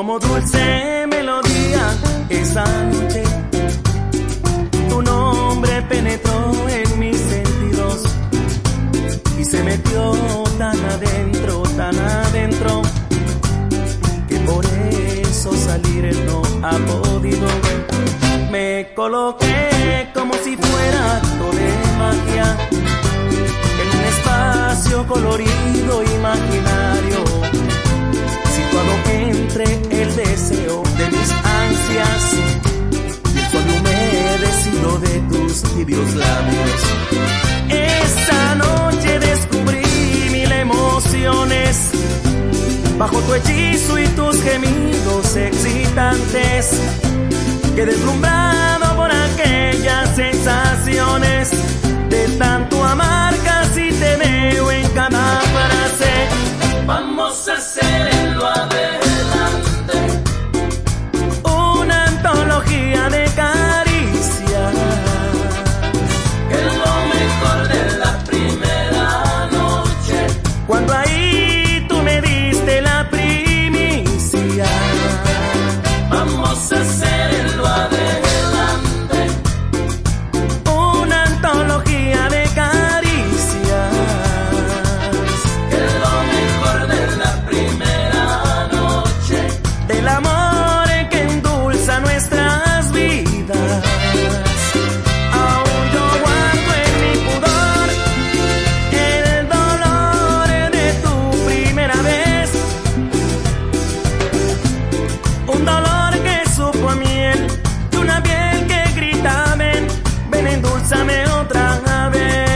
como dulce melodía esa noche. Tu nombre penetró en mis sentidos y se metió tan adentro, que por eso salir no ha podido. Me coloqué como si fuera acto de magia en un espacio colorido imaginario, situado entre el deseo de mis ansias y el suave humedecido de tus tibios labios. Esta noche descubrí mil emociones bajo tu hechizo y tus gemidos excitantes. Quedé deslumbrado por aquellas sensaciones de tanto amar, casi te veo en cada frase. Vamos a hacer en lo adelante una antología de caricias, que es lo mejor de la primera noche, cuando ahí tú me diste la primicia. Vamos a hacer en lo adelante una antología de caricias, que es lo mejor de la primera noche, del amor que endulza nuestras vidas. Aún yo guardo en mi pudor el dolor de tu primera vez, un dolor que supo a miel y una piel que grita ven, ven endulzame otra vez.